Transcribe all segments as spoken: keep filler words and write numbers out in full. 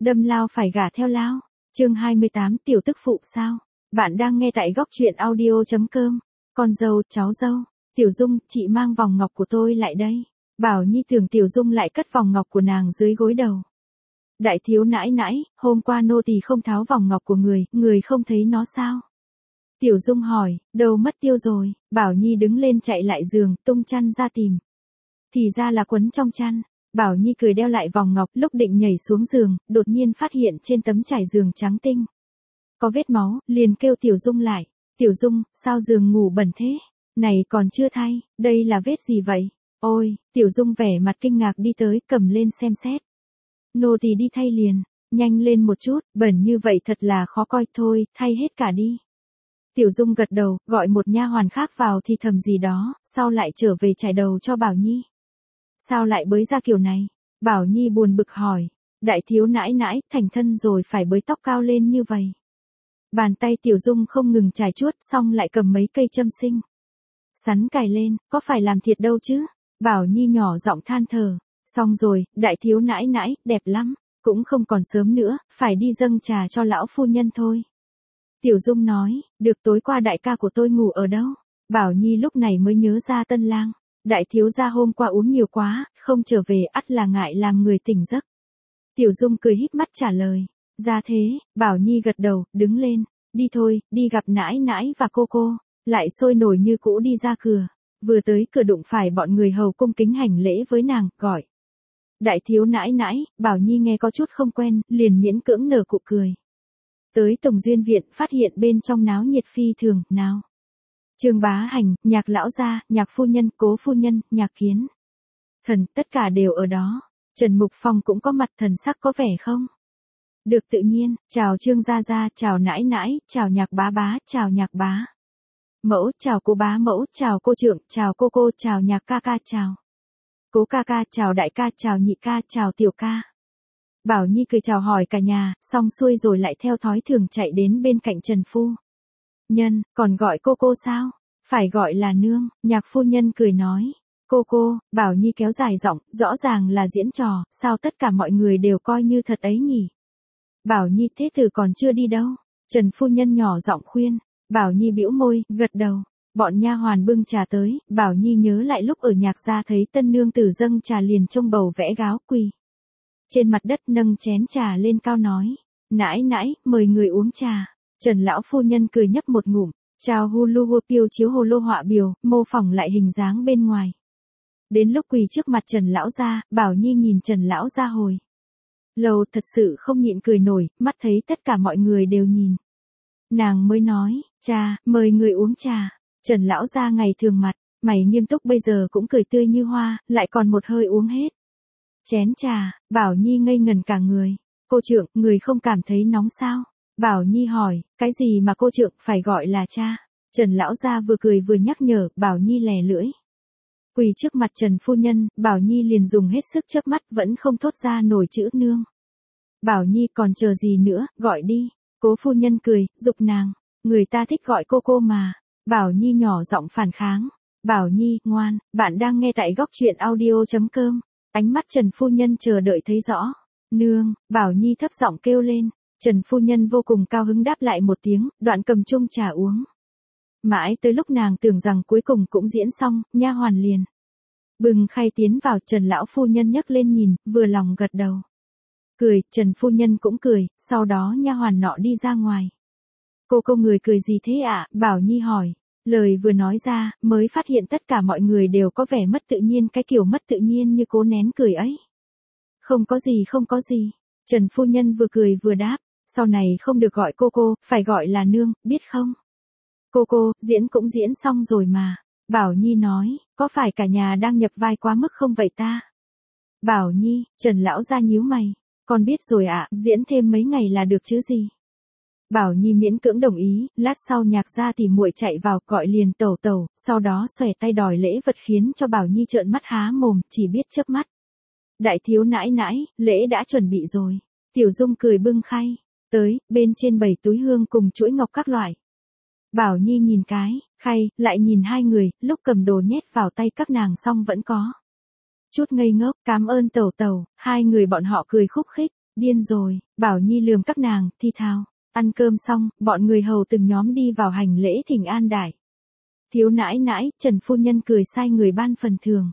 Đâm lao phải gả theo lao. Chương hai mươi tám tiểu tức phụ sao? Bạn đang nghe tại góc truyện audio chấm com. Con dâu, cháu dâu. Tiểu Dung, chị mang vòng ngọc của tôi lại đây. Bảo Nhi tưởng Tiểu Dung lại cất vòng ngọc của nàng dưới gối đầu. Đại thiếu nãi nãi, hôm qua nô tỳ không tháo vòng ngọc của người, người không thấy nó sao? Tiểu Dung hỏi, đâu mất tiêu rồi. Bảo Nhi đứng lên chạy lại giường, tung chăn ra tìm. Thì ra là quấn trong chăn. Bảo Nhi cười đeo lại vòng ngọc, lúc định nhảy xuống giường, đột nhiên phát hiện trên tấm trải giường trắng tinh có vết máu, liền kêu Tiểu Dung lại. Tiểu Dung, sao giường ngủ bẩn thế? Này còn chưa thay, đây là vết gì vậy? Ôi, Tiểu Dung vẻ mặt kinh ngạc đi tới, cầm lên xem xét. Nô tỳ đi thay liền, nhanh lên một chút, bẩn như vậy thật là khó coi, thôi, thay hết cả đi. Tiểu Dung gật đầu, gọi một nha hoàn khác vào thì thầm gì đó, sau lại trở về chải đầu cho Bảo Nhi. Sao lại bới ra kiểu này? Bảo Nhi buồn bực hỏi. Đại thiếu nãi nãi, thành thân rồi phải bới tóc cao lên như vậy. Bàn tay Tiểu Dung không ngừng chải chuốt, xong lại cầm mấy cây châm sinh sắn cài lên, có phải làm thiệt đâu chứ? Bảo Nhi nhỏ giọng than thở. Xong rồi, đại thiếu nãi nãi, đẹp lắm, cũng không còn sớm nữa, phải đi dâng trà cho lão phu nhân thôi. Tiểu Dung nói, được, tối qua đại ca của tôi ngủ ở đâu? Bảo Nhi lúc này mới nhớ ra Tân Lang. Đại thiếu gia hôm qua uống nhiều quá, không trở về ắt là ngại làm người tỉnh giấc. Tiểu Dung cười híp mắt trả lời. Ra thế, Bảo Nhi gật đầu, đứng lên. Đi thôi, đi gặp nãi nãi và cô cô. Lại sôi nổi như cũ đi ra cửa. Vừa tới cửa đụng phải bọn người hầu cung kính hành lễ với nàng, gọi. Đại thiếu nãi nãi, Bảo Nhi nghe có chút không quen, liền miễn cưỡng nở cụ cười. Tới Tổng Duyên Viện, phát hiện bên trong náo nhiệt phi thường, nào. Trương Bá Hành, Nhạc lão gia, Nhạc phu nhân, Cố phu nhân, Nhạc Kiến Thần, tất cả đều ở đó. Trần Mục Phong cũng có mặt, thần sắc có vẻ không được tự nhiên. Chào Trương gia gia, chào nãi nãi, chào Nhạc bá bá, chào Nhạc bá mẫu, chào cô bá mẫu, chào cô trưởng, chào cô cô, chào Nhạc ca ca, chào Cố ca ca, chào đại ca, chào nhị ca, chào tiểu ca. Bảo Nhi cười chào hỏi cả nhà, xong xuôi rồi lại theo thói thường chạy đến bên cạnh Trần phu nhân, còn gọi cô cô sao? Phải gọi là nương. Nhạc phu nhân cười nói. Cô cô, Bảo Nhi kéo dài giọng, rõ ràng là diễn trò, sao tất cả mọi người đều coi như thật ấy nhỉ? Bảo Nhi, thế tử còn chưa đi đâu? Trần phu nhân nhỏ giọng khuyên. Bảo Nhi bĩu môi, gật đầu. Bọn nha hoàn bưng trà tới, Bảo Nhi nhớ lại lúc ở Nhạc gia thấy tân nương tử dâng trà liền trông bầu vẽ gáo, quỳ trên mặt đất nâng chén trà lên cao nói. Nãi nãi, mời người uống trà. Trần lão phu nhân cười nhấp một ngụm, chào hu lu hua piêu chiếu hồ lô họa biểu, mô phỏng lại hình dáng bên ngoài. Đến lúc quỳ trước mặt Trần lão gia, Bảo Nhi nhìn Trần lão gia hồi lâu thật sự không nhịn cười nổi, mắt thấy tất cả mọi người đều nhìn. Nàng mới nói, cha, mời người uống trà. Trần lão gia ngày thường mặt, mày nghiêm túc bây giờ cũng cười tươi như hoa, lại còn một hơi uống hết chén trà. Bảo Nhi ngây ngần cả người. Cô trưởng, người không cảm thấy nóng sao? Bảo Nhi hỏi, cái gì mà cô trưởng phải gọi là cha? Trần lão gia vừa cười vừa nhắc nhở, Bảo Nhi lè lưỡi. Quỳ trước mặt Trần phu nhân, Bảo Nhi liền dùng hết sức chớp mắt vẫn không thốt ra nổi chữ nương. Bảo Nhi còn chờ gì nữa, gọi đi. Cố phu nhân cười, giục nàng. Người ta thích gọi cô cô mà. Bảo Nhi nhỏ giọng phản kháng. Bảo Nhi, ngoan, bạn đang nghe tại góc truyện audio chấm com. Ánh mắt Trần phu nhân chờ đợi thấy rõ. Nương, Bảo Nhi thấp giọng kêu lên. Trần phu nhân vô cùng cao hứng đáp lại một tiếng, đoạn cầm chung trà uống. Mãi tới lúc nàng tưởng rằng cuối cùng cũng diễn xong, nha hoàn liền bừng khay tiến vào. Trần lão phu nhân nhấc lên nhìn, vừa lòng gật đầu. Cười, Trần phu nhân cũng cười, sau đó nha hoàn nọ đi ra ngoài. Cô cô người cười gì thế ạ? Bảo Nhi hỏi. Lời vừa nói ra, mới phát hiện tất cả mọi người đều có vẻ mất tự nhiên, cái kiểu mất tự nhiên như cố nén cười ấy. Không có gì không có gì. Trần phu nhân vừa cười vừa đáp. Sau này không được gọi cô cô, phải gọi là nương, biết không? Cô cô, diễn cũng diễn xong rồi mà. Bảo Nhi nói, có phải cả nhà đang nhập vai quá mức không vậy ta? Bảo Nhi, Trần lão gia nhíu mày. Con biết rồi ạ, diễn thêm mấy ngày là được chứ gì? Bảo Nhi miễn cưỡng đồng ý, lát sau Nhạc gia thì muội chạy vào, gọi liền tẩu tẩu, sau đó xòe tay đòi lễ vật khiến cho Bảo Nhi trợn mắt há mồm, chỉ biết chớp mắt. Đại thiếu nãi nãi, lễ đã chuẩn bị rồi. Tiểu Dung cười bưng khay tới, bên trên bày túi hương cùng chuỗi ngọc các loại. Bảo Nhi nhìn cái khay, lại nhìn hai người, lúc cầm đồ nhét vào tay các nàng xong vẫn có chút ngây ngốc. Cám ơn tẩu tẩu. Hai người bọn họ cười khúc khích. Điên rồi, Bảo Nhi lườm các nàng, thi thào. Ăn cơm xong, bọn người hầu từng nhóm đi vào hành lễ thỉnh an đại. Thiếu nãi nãi, Trần phu nhân cười sai người ban phần thưởng.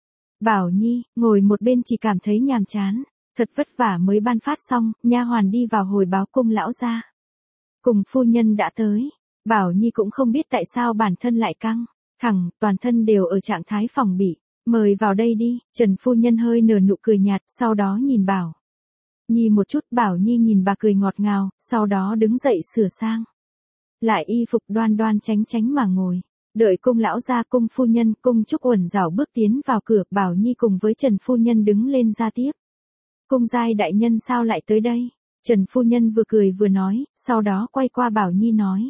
Bảo Nhi, ngồi một bên chỉ cảm thấy nhàm chán. Thật vất vả mới ban phát xong, nha hoàn đi vào hồi báo cung lão gia. Cùng phu nhân đã tới. Bảo Nhi cũng không biết tại sao bản thân lại căng, thẳng, toàn thân đều ở trạng thái phòng bị. Mời vào đây đi, Trần phu nhân hơi nở nụ cười nhạt, sau đó nhìn Bảo Nhi một chút. Bảo Nhi nhìn bà cười ngọt ngào, sau đó đứng dậy sửa sang lại y phục, đoan đoan chánh chánh mà ngồi. Đợi cung lão gia, cung phu nhân, cung Trúc Uẩn rảo bước tiến vào cửa, Bảo Nhi cùng với Trần phu nhân đứng lên ra tiếp. Cung giai đại nhân sao lại tới đây? Trần phu nhân vừa cười vừa nói, sau đó quay qua Bảo Nhi nói.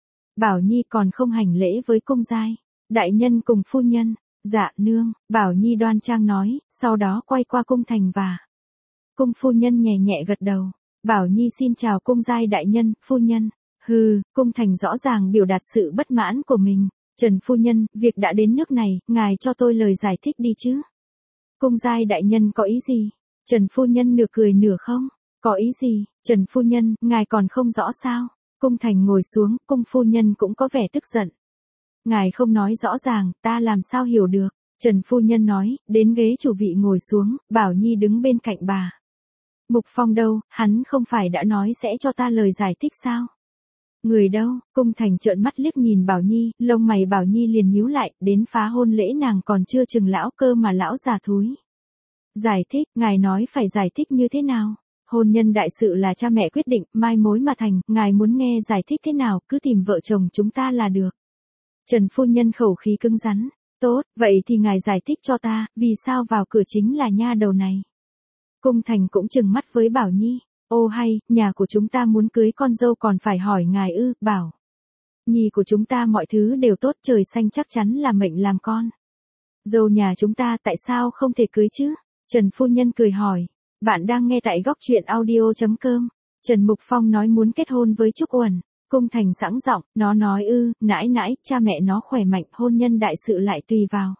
Bảo Nhi còn không hành lễ với cung giai đại nhân cùng phu nhân. Dạ nương, Bảo Nhi đoan trang nói, sau đó quay qua cung thành và cung phu nhân nhẹ nhẹ gật đầu. Bảo Nhi xin chào cung giai đại nhân, phu nhân. Hừ, cung thành rõ ràng biểu đạt sự bất mãn của mình. Trần phu nhân, việc đã đến nước này, ngài cho tôi lời giải thích đi chứ. Cung giai đại nhân có ý gì? Trần phu nhân nửa cười nửa không. Có ý gì, Trần phu nhân, ngài còn không rõ sao? Cung thành ngồi xuống, cung phu nhân cũng có vẻ tức giận. Ngài không nói rõ ràng, ta làm sao hiểu được? Trần phu nhân nói, đến ghế chủ vị ngồi xuống, Bảo Nhi đứng bên cạnh bà. Mục Phong đâu, hắn không phải đã nói sẽ cho ta lời giải thích sao? Người đâu? Cung thành trợn mắt liếc nhìn Bảo Nhi, lông mày Bảo Nhi liền nhíu lại, đến phá hôn lễ nàng còn chưa chừng lão cơ mà lão già thúi. Giải thích, ngài nói phải giải thích như thế nào? Hôn nhân đại sự là cha mẹ quyết định, mai mối mà thành, ngài muốn nghe giải thích thế nào, cứ tìm vợ chồng chúng ta là được. Trần phu nhân khẩu khí cứng rắn. Tốt, vậy thì ngài giải thích cho ta, vì sao vào cửa chính là nha đầu này. Cung thành cũng trừng mắt với Bảo Nhi. Ô hay, nhà của chúng ta muốn cưới con dâu còn phải hỏi ngài ư? Bảo Nhi của chúng ta mọi thứ đều tốt, trời xanh chắc chắn là mệnh làm con dâu nhà chúng ta, tại sao không thể cưới chứ? Trần phu nhân cười hỏi. Bạn đang nghe tại góc truyện audio chấm com. Trần Mục Phong nói muốn kết hôn với Trúc Uẩn. Cung thành sẵn giọng, nó nói ư, nãi nãi, cha mẹ nó khỏe mạnh, hôn nhân đại sự lại tùy vào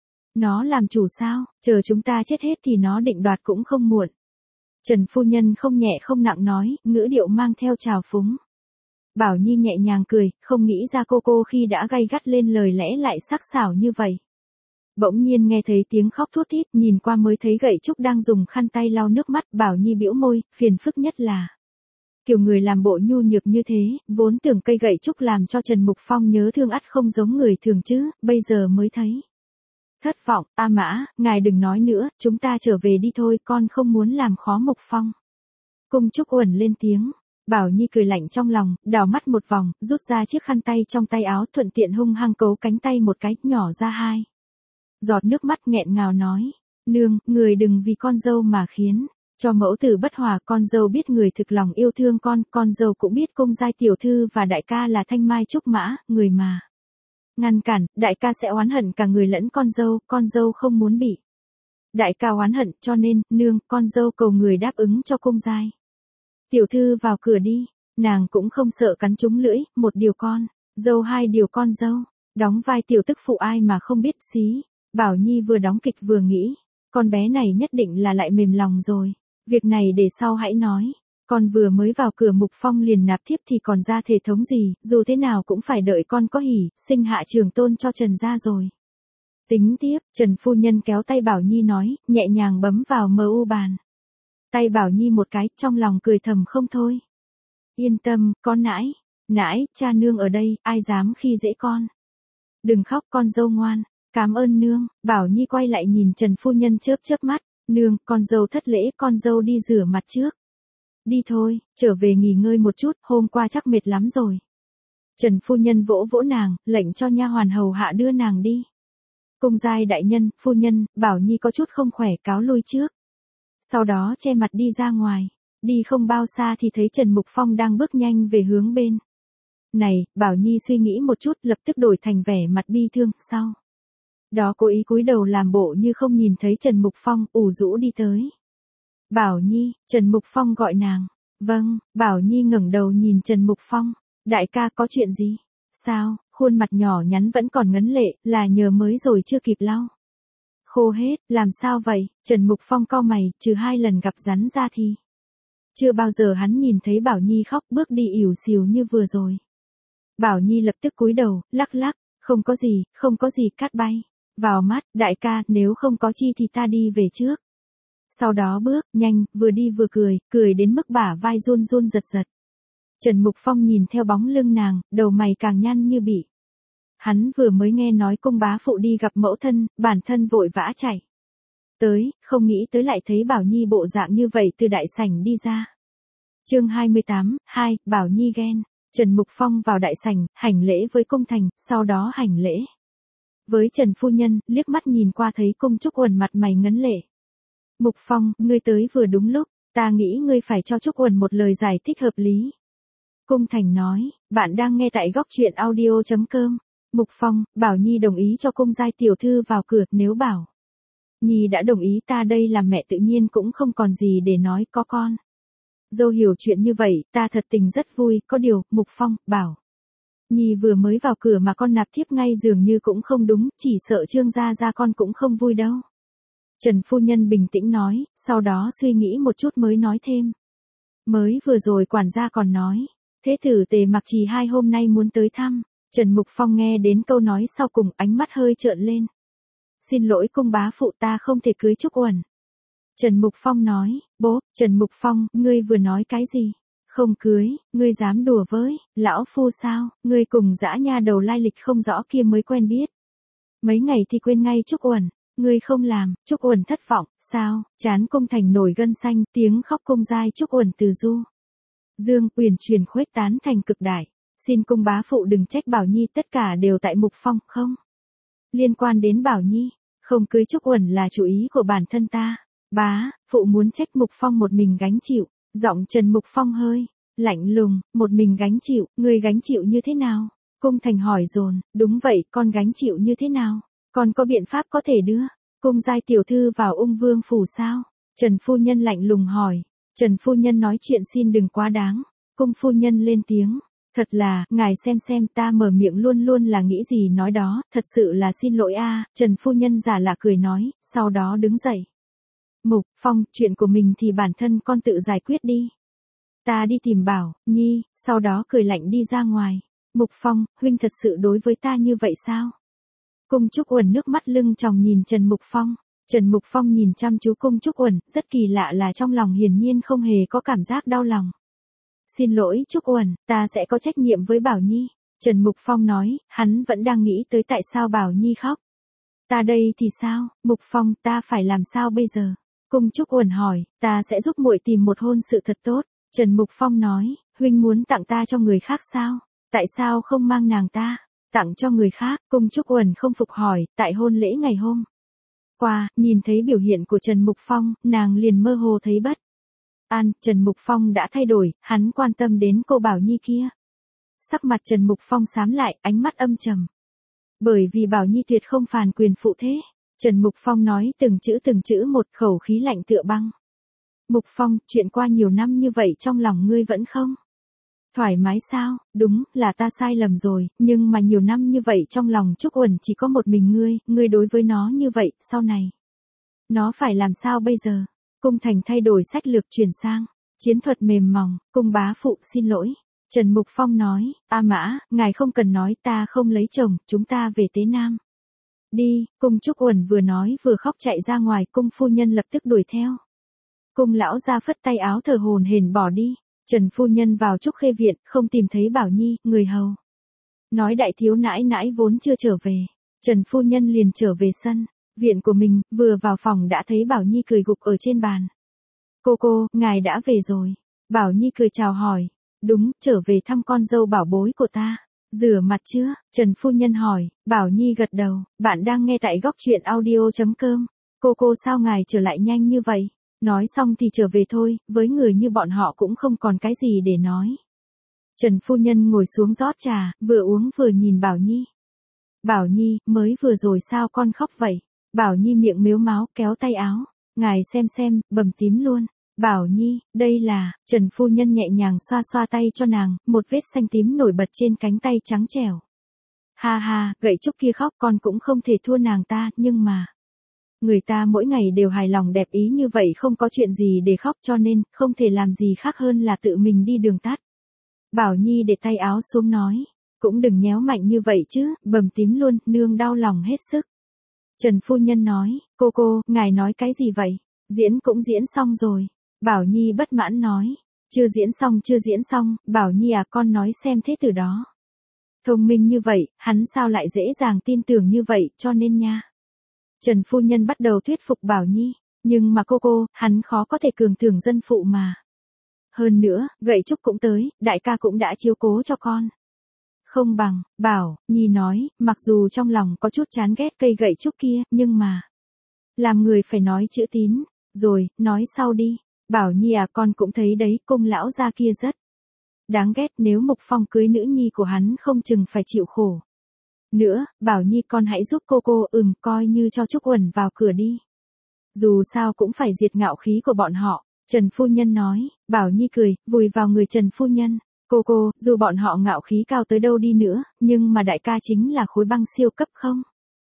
nó làm chủ sao, chờ chúng ta chết hết thì nó định đoạt cũng không muộn. Trần phu nhân không nhẹ không nặng nói, ngữ điệu mang theo trào phúng. Bảo Nhi nhẹ nhàng cười, không nghĩ ra cô cô khi đã gay gắt lên lời lẽ lại sắc sảo như vậy. Bỗng nhiên nghe thấy tiếng khóc thút thít, nhìn qua mới thấy Gậy Trúc đang dùng khăn tay lau nước mắt. Bảo Nhi bĩu môi, phiền phức nhất là kiểu người làm bộ nhu nhược như thế, vốn tưởng cây gậy trúc làm cho Trần Mục Phong nhớ thương ắt không giống người thường chứ, bây giờ mới thấy thất vọng. A Mã, ngài đừng nói nữa, chúng ta trở về đi thôi, con không muốn làm khó Mục Phong. Cung Trúc Uẩn lên tiếng. Bảo Nhi cười lạnh trong lòng, đảo mắt một vòng, rút ra chiếc khăn tay trong tay áo, thuận tiện hung hăng cấu cánh tay một cái, nhỏ ra hai giọt nước mắt, nghẹn ngào nói. Nương, người đừng vì con dâu mà khiến cho mẫu tử bất hòa, con dâu biết người thực lòng yêu thương con, con dâu cũng biết cung giai tiểu thư và đại ca là thanh mai trúc mã, người mà ngăn cản, đại ca sẽ oán hận cả người lẫn con dâu, con dâu không muốn bị đại ca oán hận, cho nên, nương, con dâu cầu người đáp ứng cho cung giai tiểu thư vào cửa đi. Nàng cũng không sợ cắn trúng lưỡi, một điều con dâu, hai điều con dâu, đóng vai tiểu tức phụ ai mà không biết xí. Bảo Nhi vừa đóng kịch vừa nghĩ, con bé này nhất định là lại mềm lòng rồi. Việc này để sau hãy nói. Con vừa mới vào cửa Mục Phong liền nạp thiếp thì còn ra thể thống gì, dù thế nào cũng phải đợi con có hỉ, sinh hạ trường tôn cho Trần gia rồi tính tiếp. Trần phu nhân kéo tay Bảo Nhi nói, nhẹ nhàng bấm vào mờ u bàn tay Bảo Nhi một cái, trong lòng cười thầm không thôi. Yên tâm, con nãi, nãi, cha nương ở đây, ai dám khi dễ con. Đừng khóc con dâu ngoan. Cảm ơn nương. Bảo Nhi quay lại nhìn Trần phu nhân chớp chớp mắt. Nương, con dâu thất lễ, con dâu đi rửa mặt trước. Đi thôi, trở về nghỉ ngơi một chút, hôm qua chắc mệt lắm rồi. Trần phu nhân vỗ vỗ nàng, lệnh cho nha hoàn hầu hạ đưa nàng đi. Cung giai đại nhân, phu nhân, Bảo Nhi có chút không khỏe, cáo lui trước. Sau đó che mặt đi ra ngoài. Đi không bao xa thì thấy Trần Mục Phong đang bước nhanh về hướng bên này. Bảo Nhi suy nghĩ một chút, lập tức đổi thành vẻ mặt bi thương. Sau đó cố ý cúi đầu làm bộ như không nhìn thấy Trần Mục Phong, ủ rũ đi tới. Bảo Nhi, Trần Mục Phong gọi nàng. Vâng. Bảo Nhi ngẩng đầu nhìn Trần Mục Phong. Đại ca có chuyện gì? Sao? Khuôn mặt nhỏ nhắn vẫn còn ngấn lệ, là nhờ mới rồi chưa kịp lau khô hết, làm sao vậy? Trần Mục Phong cau mày, trừ hai lần gặp rắn ra thì Chưa bao giờ hắn nhìn thấy Bảo Nhi khóc bước đi ỉu xìu như vừa rồi. Bảo Nhi lập tức cúi đầu, lắc lắc, không có gì, không có gì, cát bay vào mắt, đại ca, nếu không có chi thì ta đi về trước. Sau đó bước, nhanh, vừa đi vừa cười, cười đến mức bả vai run run giật giật. Trần Mục Phong nhìn theo bóng lưng nàng, đầu mày càng nhăn như bị. Hắn vừa mới nghe nói cung bá phụ đi gặp mẫu thân, bản thân vội vã chạy tới, không nghĩ tới lại thấy Bảo Nhi bộ dạng như vậy từ đại sảnh đi ra. Chương hai mươi tám, hai, Bảo Nhi ghen. Trần Mục Phong vào đại sảnh, hành lễ với cung thành, sau đó hành lễ với Trần phu nhân, liếc mắt nhìn qua thấy cung Trúc Uẩn mặt mày ngấn lệ. Mục Phong, ngươi tới vừa đúng lúc, ta nghĩ ngươi phải cho Trúc Uẩn một lời giải thích hợp lý. Cung thành nói, bạn đang nghe tại góc truyện audio chấm com. Mục Phong, Bảo Nhi đồng ý cho cung giai tiểu thư vào cửa, nếu Bảo Nhi đã đồng ý ta đây làm mẹ tự nhiên cũng không còn gì để nói, có con dâu hiểu chuyện như vậy, ta thật tình rất vui, có điều, Mục Phong, Bảo Nhi vừa mới vào cửa mà con nạp thiếp ngay dường như cũng không đúng, chỉ sợ Trương gia gia con cũng không vui đâu. Trần phu nhân bình tĩnh nói, sau đó suy nghĩ một chút mới nói thêm. Mới vừa rồi quản gia còn nói, thế tử Tề Mặc Trì hai hôm nay muốn tới thăm. Trần Mục Phong nghe đến câu nói sau cùng, ánh mắt hơi trợn lên. Xin lỗi cung bá phụ, ta không thể cưới Trúc Uẩn. Trần Mục Phong nói, bố, Trần Mục Phong, ngươi vừa nói cái gì? Không cưới, ngươi dám đùa với, lão phu sao, ngươi cùng dã nha đầu lai lịch không rõ kia mới quen biết. Mấy ngày thì quên ngay Trúc Uẩn, ngươi không làm, Trúc Uẩn thất vọng, sao, chán cung thành nổi gân xanh, tiếng khóc cung giai Trúc Uẩn từ du Dương Uyển truyền khuếch tán thành cực đại. Xin cung bá phụ đừng trách Bảo Nhi, tất cả đều tại Mục Phong, không liên quan đến Bảo Nhi, không cưới Trúc Uẩn là chủ ý của bản thân ta. Bá, phụ muốn trách Mục Phong một mình gánh chịu. Giọng Trần Mục Phong hơi lạnh lùng, một mình gánh chịu, ngươi gánh chịu như thế nào? Cung thành hỏi dồn, đúng vậy, con gánh chịu như thế nào? Con có biện pháp có thể đưa cung giai tiểu thư vào Ung Vương phủ sao? Trần phu nhân lạnh lùng hỏi. Trần phu nhân nói chuyện xin đừng quá đáng. Cung phu nhân lên tiếng. Thật là, ngài xem xem, ta mở miệng luôn luôn là nghĩ gì nói đó, thật sự là xin lỗi a. Trần phu nhân giả lạ cười nói, sau đó đứng dậy. Mục Phong, chuyện của mình thì bản thân con tự giải quyết đi. Ta đi tìm Bảo Nhi, sau đó cười lạnh đi ra ngoài. Mục Phong, huynh thật sự đối với ta như vậy sao? Cung Trúc Uẩn nước mắt lưng tròng nhìn Trần Mục Phong. Trần Mục Phong nhìn chăm chú Cung Trúc Uẩn, rất kỳ lạ là trong lòng hiển nhiên không hề có cảm giác đau lòng. Xin lỗi Trúc Uẩn, ta sẽ có trách nhiệm với Bảo Nhi. Trần Mục Phong nói, hắn vẫn đang nghĩ tới tại sao Bảo Nhi khóc. Ta đây thì sao, Mục Phong, ta phải làm sao bây giờ? Cung Trúc Uẩn hỏi, ta sẽ giúp muội tìm một hôn sự thật tốt. Trần Mục Phong nói, huynh muốn tặng ta cho người khác sao? Tại sao không mang nàng ta tặng cho người khác? Cung Trúc Uẩn không phục hỏi, tại hôn lễ ngày hôm qua, nhìn thấy biểu hiện của Trần Mục Phong, nàng liền mơ hồ thấy bất an. Trần Mục Phong đã thay đổi, hắn quan tâm đến cô Bảo Nhi kia. Sắc mặt Trần Mục Phong xám lại, ánh mắt âm trầm. Bởi vì Bảo Nhi tuyệt không phàn quyền phụ thế. Trần Mục Phong nói từng chữ từng chữ một, khẩu khí lạnh tựa băng. Mục Phong, chuyện qua nhiều năm như vậy trong lòng ngươi vẫn không thoải mái sao? Đúng, là ta sai lầm rồi, nhưng mà nhiều năm như vậy trong lòng Trúc Uẩn chỉ có một mình ngươi, ngươi đối với nó như vậy, sau này nó phải làm sao bây giờ? Cung thành thay đổi sách lược chuyển sang chiến thuật mềm mỏng. Cung bá phụ xin lỗi. Trần Mục Phong nói, A Mã, ngài không cần nói, ta không lấy chồng, chúng ta về Tế Nam. Đi. Cung Trúc Uẩn vừa nói vừa khóc chạy ra ngoài, cung phu nhân lập tức đuổi theo. Cung lão ra phất tay áo thở hổn hển bỏ đi. Trần phu nhân vào Trúc Khê viện, không tìm thấy Bảo Nhi, người hầu nói đại thiếu nãi nãi vốn chưa trở về. Trần phu nhân liền trở về sân viện của mình, vừa vào phòng đã thấy Bảo Nhi cười gục ở trên bàn. Cô cô, ngài đã về rồi. Bảo Nhi cười chào hỏi. Đúng, trở về thăm con dâu bảo bối của ta. Rửa mặt chưa? Trần phu nhân hỏi. Bảo Nhi gật đầu. Bạn đang nghe tại góc truyện audio chấm com. Cô cô sao ngài trở lại nhanh như vậy? Nói xong thì trở về thôi, với người như bọn họ cũng không còn cái gì để nói. Trần phu nhân ngồi xuống rót trà, vừa uống vừa nhìn Bảo Nhi. Bảo Nhi, mới vừa rồi sao con khóc vậy? Bảo Nhi miệng mếu máo kéo tay áo. Ngài xem xem, bầm tím luôn. Bảo Nhi, đây là, Trần phu nhân nhẹ nhàng xoa xoa tay cho nàng, một vết xanh tím nổi bật trên cánh tay trắng trẻo. Ha ha, gậy trúc kia khóc con cũng không thể thua nàng ta, nhưng mà Người ta mỗi ngày đều hài lòng đẹp ý như vậy không có chuyện gì để khóc cho nên không thể làm gì khác hơn là tự mình đi đường tắt. Bảo Nhi để tay áo xuống nói, cũng đừng nhéo mạnh như vậy chứ, bầm tím luôn, nương đau lòng hết sức. Trần phu nhân nói, cô cô, ngài nói cái gì vậy? Diễn cũng diễn xong rồi. Bảo Nhi bất mãn nói, chưa diễn xong chưa diễn xong, Bảo Nhi à con nói xem thế từ đó. Thông minh như vậy, hắn sao lại dễ dàng tin tưởng như vậy, cho nên nha. Trần phu nhân bắt đầu thuyết phục Bảo Nhi, nhưng mà cô cô, hắn khó có thể cường tưởng dân phụ mà. Hơn nữa, gậy trúc cũng tới, đại ca cũng đã chiếu cố cho con. Không bằng, Bảo Nhi nói, mặc dù trong lòng có chút chán ghét cây gậy trúc kia, nhưng mà làm người phải nói chữ tín, rồi, nói sau đi. Bảo Nhi à con cũng thấy đấy, cung lão gia kia rất đáng ghét, nếu Mục Phong cưới nữ nhi của hắn không chừng phải chịu khổ. Nữa, Bảo Nhi con hãy giúp cô cô, ừm, coi như cho Trúc Uẩn vào cửa đi. Dù sao cũng phải diệt ngạo khí của bọn họ, Trần phu nhân nói. Bảo Nhi cười, vùi vào người Trần phu nhân. Cô cô, dù bọn họ ngạo khí cao tới đâu đi nữa, nhưng mà đại ca chính là khối băng siêu cấp không?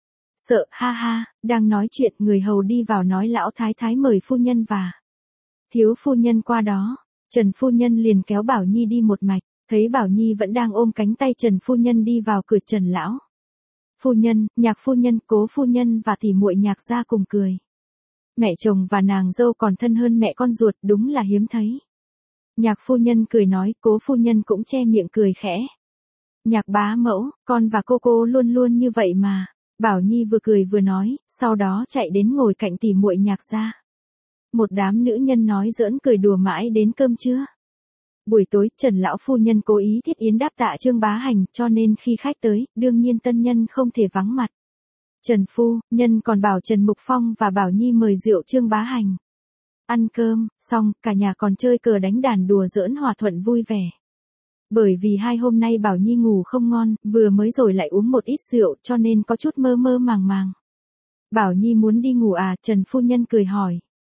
Sợ, ha ha, đang nói chuyện người hầu đi vào nói lão thái thái mời phu nhân và thiếu phu nhân qua đó. Trần phu nhân liền kéo Bảo Nhi đi một mạch, thấy Bảo Nhi vẫn đang ôm cánh tay Trần phu nhân đi vào cửa. Trần lão phu nhân, Nhạc phu nhân, Cố phu nhân và tỷ muội Nhạc gia cùng cười. Mẹ chồng và nàng dâu còn thân hơn mẹ con ruột, đúng là hiếm thấy. Nhạc phu nhân cười nói, Cố phu nhân cũng che miệng cười khẽ. Nhạc bá mẫu, con và cô cô luôn luôn như vậy mà. Bảo Nhi vừa cười vừa nói, sau đó chạy đến ngồi cạnh tỷ muội Nhạc gia. Một đám nữ nhân nói giỡn cười đùa mãi đến cơm trưa. Buổi tối, Trần lão phu nhân cố ý thiết yến đáp tạ Trương Bá Hành, cho nên khi khách tới, đương nhiên tân nhân không thể vắng mặt. Trần phu nhân còn bảo Trần Mục Phong và Bảo Nhi mời rượu Trương Bá Hành. Ăn cơm, xong, cả nhà còn chơi cờ đánh đàn đùa giỡn hòa thuận vui vẻ. Bởi vì hai hôm nay Bảo Nhi ngủ không ngon, vừa mới rồi lại uống một ít rượu cho nên có chút mơ mơ màng màng. Bảo Nhi muốn đi ngủ à, Trần phu nhân cười hỏi.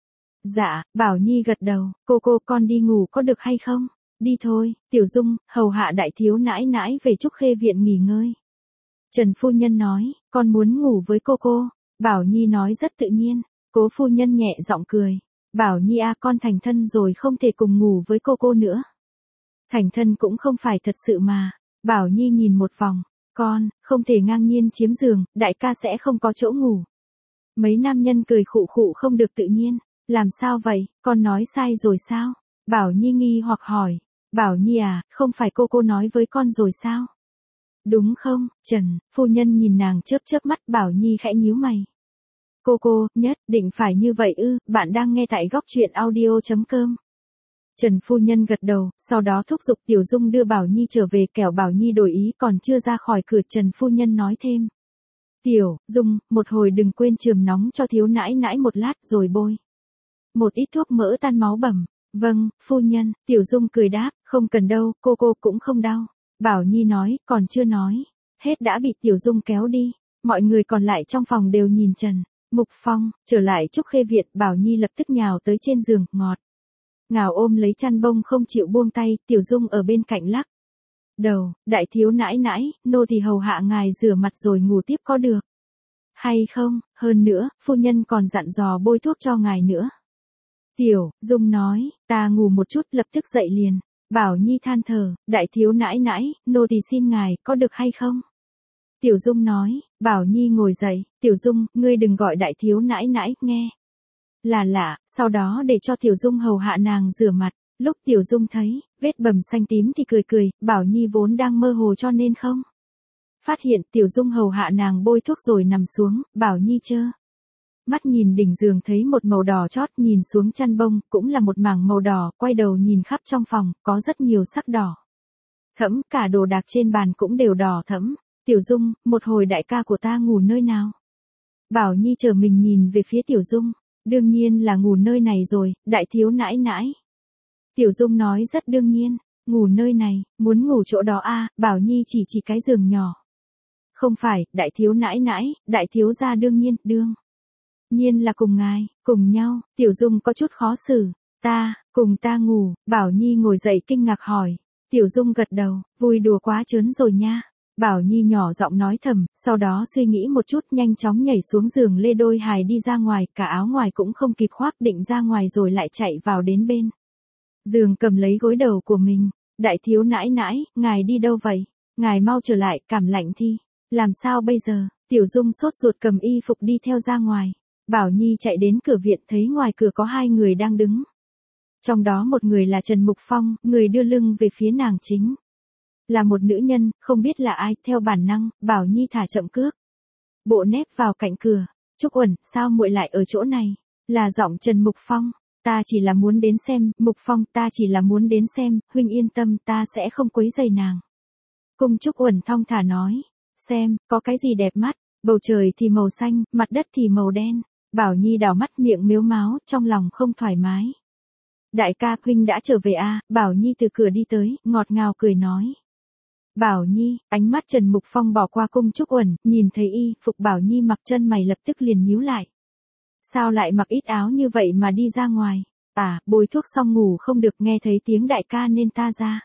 Dạ, Bảo Nhi gật đầu, cô cô con đi ngủ có được hay không? Đi thôi, Tiểu Dung, hầu hạ đại thiếu nãi nãi về Trúc Khê viện nghỉ ngơi. Trần phu nhân nói, con muốn ngủ với cô cô. Bảo Nhi nói rất tự nhiên. Cố phu nhân nhẹ giọng cười. Bảo Nhi à con thành thân rồi không thể cùng ngủ với cô cô nữa. Thành thân cũng không phải thật sự mà. Bảo Nhi nhìn một vòng. Con, không thể ngang nhiên chiếm giường, đại ca sẽ không có chỗ ngủ. Mấy nam nhân cười khụ khụ không được tự nhiên. Làm sao vậy, con nói sai rồi sao? Bảo Nhi nghi hoặc hỏi. Bảo Nhi à, không phải cô cô nói với con rồi sao? Đúng không, Trần, phu nhân nhìn nàng chớp chớp mắt. Bảo Nhi khẽ nhíu mày. Cô cô, nhất định phải như vậy ư? Bạn đang nghe tại góc truyện audio chấm com. Trần phu nhân gật đầu, sau đó thúc giục Tiểu Dung đưa Bảo Nhi trở về, kẻo Bảo Nhi đổi ý. Còn chưa ra khỏi cửa, Trần phu nhân nói thêm. Tiểu Dung, một hồi đừng quên chườm nóng cho thiếu nãi nãi một lát rồi bôi một ít thuốc mỡ tan máu bẩm. Vâng, phu nhân. Tiểu Dung cười đáp, không cần đâu, cô cô cũng không đau. Bảo Nhi nói, còn chưa nói hết đã bị Tiểu Dung kéo đi. Mọi người còn lại trong phòng đều nhìn Trần Mục Phong. Trở lại Trúc Khê viện, Bảo Nhi lập tức nhào tới trên giường, ngọt ngào ôm lấy chăn bông không chịu buông tay. Tiểu Dung ở bên cạnh lắc đầu, đại thiếu nãi nãi, nô thì hầu hạ ngài rửa mặt rồi ngủ tiếp có được hay không? Hơn nữa, phu nhân còn dặn dò bôi thuốc cho ngài nữa. Tiểu Dung nói, ta ngủ một chút lập tức dậy liền. Bảo Nhi than thở, đại thiếu nãi nãi, nô thì xin ngài, có được hay không? Tiểu Dung nói. Bảo Nhi ngồi dậy. Tiểu Dung, ngươi đừng gọi đại thiếu nãi nãi, nghe là lạ. Sau đó để cho Tiểu Dung hầu hạ nàng rửa mặt. Lúc Tiểu Dung thấy vết bầm xanh tím thì cười cười. Bảo Nhi vốn đang mơ hồ cho nên không phát hiện. Tiểu Dung hầu hạ nàng bôi thuốc rồi nằm xuống. Bảo Nhi chơ mắt nhìn đỉnh giường thấy một màu đỏ chót, nhìn xuống chăn bông, cũng là một mảng màu đỏ, quay đầu nhìn khắp trong phòng, có rất nhiều sắc đỏ thẫm, cả đồ đạc trên bàn cũng đều đỏ thẫm. Tiểu Dung, một hồi đại ca của ta ngủ nơi nào? Bảo Nhi chờ mình nhìn về phía Tiểu Dung. Đương nhiên là ngủ nơi này rồi, đại thiếu nãi nãi. Tiểu Dung nói rất đương nhiên, ngủ nơi này, muốn ngủ chỗ đó à? Bảo Nhi chỉ chỉ cái giường nhỏ. Không phải, đại thiếu nãi nãi, đại thiếu gia đương nhiên, đương nhiên là cùng ngài, cùng nhau. Tiểu Dung có chút khó xử. Ta, cùng ta ngủ. Bảo Nhi ngồi dậy kinh ngạc hỏi. Tiểu Dung gật đầu, vui đùa quá trớn rồi nha. Bảo Nhi nhỏ giọng nói thầm, sau đó suy nghĩ một chút nhanh chóng nhảy xuống giường lê đôi hài đi ra ngoài, cả áo ngoài cũng không kịp khoác định ra ngoài rồi lại chạy vào đến bên giường cầm lấy gối đầu của mình. Đại thiếu nãi nãi, ngài đi đâu vậy? Ngài mau trở lại, cảm lạnh thi. Làm sao bây giờ? Tiểu Dung sốt ruột cầm y phục đi theo ra ngoài. Bảo Nhi chạy đến cửa viện thấy ngoài cửa có hai người đang đứng. Trong đó một người là Trần Mục Phong, người đưa lưng về phía nàng chính là một nữ nhân, không biết là ai, theo bản năng, Bảo Nhi thả chậm cước. Bộ nép vào cạnh cửa. Trúc Uẩn, sao muội lại ở chỗ này? Là giọng Trần Mục Phong. Ta chỉ là muốn đến xem, Mục Phong, ta chỉ là muốn đến xem, huynh yên tâm, ta sẽ không quấy rầy nàng. Cung Trúc Uẩn thong thả nói. Xem, có cái gì đẹp mắt, bầu trời thì màu xanh, mặt đất thì màu đen. Bảo Nhi đảo mắt miệng mếu máo, trong lòng không thoải mái. Đại ca, huynh đã trở về à? Bảo Nhi từ cửa đi tới, ngọt ngào cười nói. Bảo Nhi, ánh mắt Trần Mục Phong bỏ qua Cung Trúc Uẩn, nhìn thấy y phục Bảo Nhi mặc, chân mày lập tức liền nhíu lại. Sao lại mặc ít áo như vậy mà đi ra ngoài? À, bôi thuốc xong ngủ không được, nghe thấy tiếng đại ca nên ta ra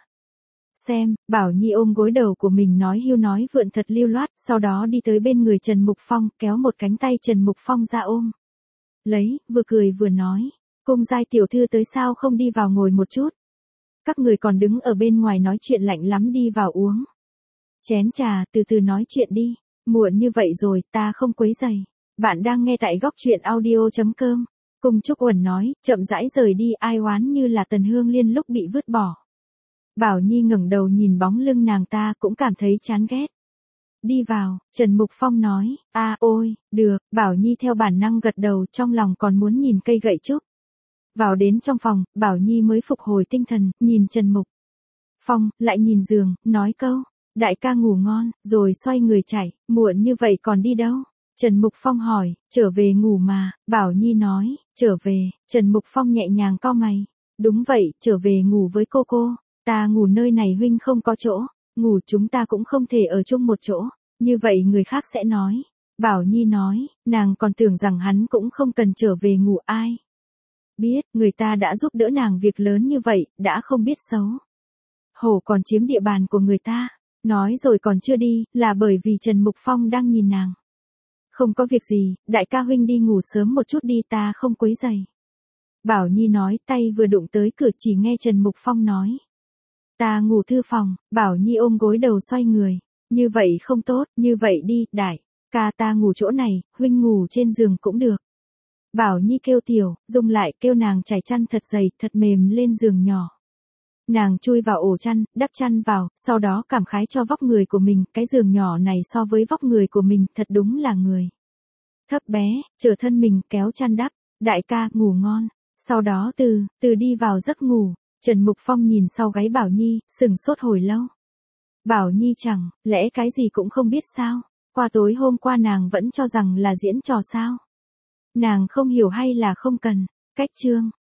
xem. Bảo Nhi ôm gối đầu của mình nói hiu nói vượn thật lưu loát, sau đó đi tới bên người Trần Mục Phong, kéo một cánh tay Trần Mục Phong ra ôm lấy, vừa cười vừa nói. Cung giai tiểu thư tới sao không đi vào ngồi một chút? Các người còn đứng ở bên ngoài nói chuyện lạnh lắm, đi vào uống chén trà, từ từ nói chuyện đi. Muộn như vậy rồi, ta không quấy rầy. Bạn đang nghe tại góc truyện audio chấm com. Cung Trúc Uẩn nói, chậm rãi rời đi, ai oán như là Tần Hương Liên lúc bị vứt bỏ. Bảo Nhi ngẩng đầu nhìn bóng lưng nàng ta cũng cảm thấy chán ghét. Đi vào, Trần Mục Phong nói. A ôi, được. Bảo Nhi theo bản năng gật đầu, trong lòng còn muốn nhìn cây gậy trúc. Vào đến trong phòng, Bảo Nhi mới phục hồi tinh thần, nhìn Trần Mục Phong, lại nhìn giường, nói câu. Đại ca ngủ ngon, rồi xoay người chạy. Muộn như vậy còn đi đâu? Trần Mục Phong hỏi. Trở về ngủ mà. Bảo Nhi nói. Trở về. Trần Mục Phong nhẹ nhàng cau mày. Đúng vậy, trở về ngủ với cô cô. Ta ngủ nơi này huynh không có chỗ. Ngủ chúng ta cũng không thể ở chung một chỗ. Như vậy người khác sẽ nói. Bảo Nhi nói. Nàng còn tưởng rằng hắn cũng không cần trở về ngủ, ai biết, người ta đã giúp đỡ nàng việc lớn như vậy, đã không biết xấu hổ còn chiếm địa bàn của người ta. Nói rồi còn chưa đi, là bởi vì Trần Mục Phong đang nhìn nàng. Không có việc gì, đại ca huynh đi ngủ sớm một chút đi, ta không quấy rầy. Bảo Nhi nói, tay vừa đụng tới cửa chỉ nghe Trần Mục Phong nói. Ta ngủ thư phòng. Bảo Nhi ôm gối đầu xoay người. Như vậy không tốt, như vậy đi, đại ca ta ngủ chỗ này, huynh ngủ trên giường cũng được. Bảo Nhi kêu Tiểu Dung lại, kêu nàng trải chăn thật dày, thật mềm lên giường nhỏ. Nàng chui vào ổ chăn, đắp chăn vào, sau đó cảm khái cho vóc người của mình, cái giường nhỏ này so với vóc người của mình, thật đúng là người thấp bé, trở thân mình kéo chăn đắp. Đại ca, ngủ ngon. Sau đó từ, từ đi vào giấc ngủ. Trần Mục Phong nhìn sau gáy Bảo Nhi, sừng sốt hồi lâu. Bảo Nhi chẳng lẽ cái gì cũng không biết sao? Qua tối hôm qua nàng vẫn cho rằng là diễn trò sao? Nàng không hiểu hay là không cần. Cách chương